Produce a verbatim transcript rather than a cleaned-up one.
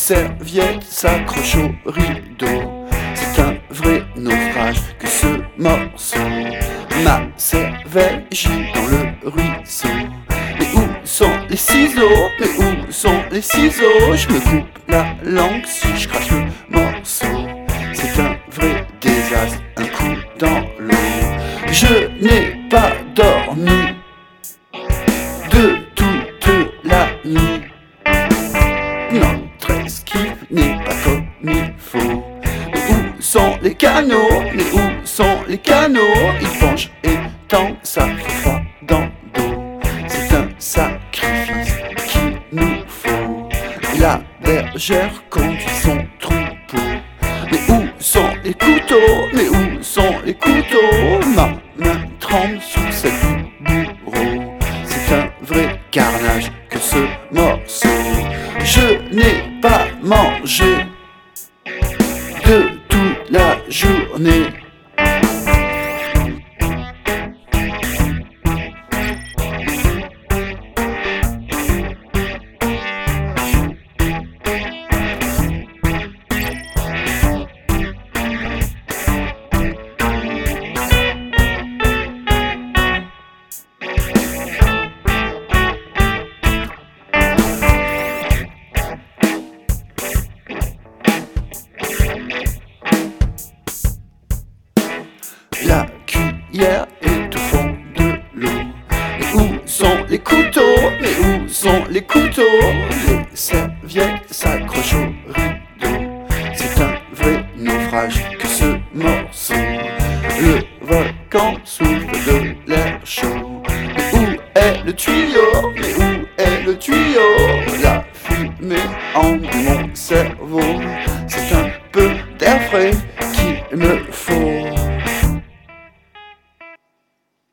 serviette s'accroche au rideau. C'est un vrai naufrage que ce morceau. Ma cervelle gît dans le ruisseau. Mais où sont les ciseaux? Mais où sont les ciseaux? Je me coupe la langue si je crache le morceau. C'est un vrai désastre, un coup dans l'eau. Je n'ai pas dormi de toute la nuit. Notre esquive n'est pas comme il faut. Mais où sont les canaux? Mais où sont les canaux? Ils penchent et tendent, ça fait froid dans le dos. C'est un sacrifice qu'il nous faut. La bergère conduit son troupeau. Mais où sont les couteaux? Mais où sont les couteaux? Ma main tremble sous celle du bourreau. C'est un vrai carnage que ce morceau. Je n'ai pas mangé de toute la journée. La cuillère est au fond de l'eau. Mais où sont les couteaux? Mais où sont les couteaux? Les serviettes s'accrochent au rideau. C'est un vrai naufrage que ce morceau. Le volcan souffle de l'air chaud. Mais où est le tuyau? Mais où est le tuyau? La fumée en mon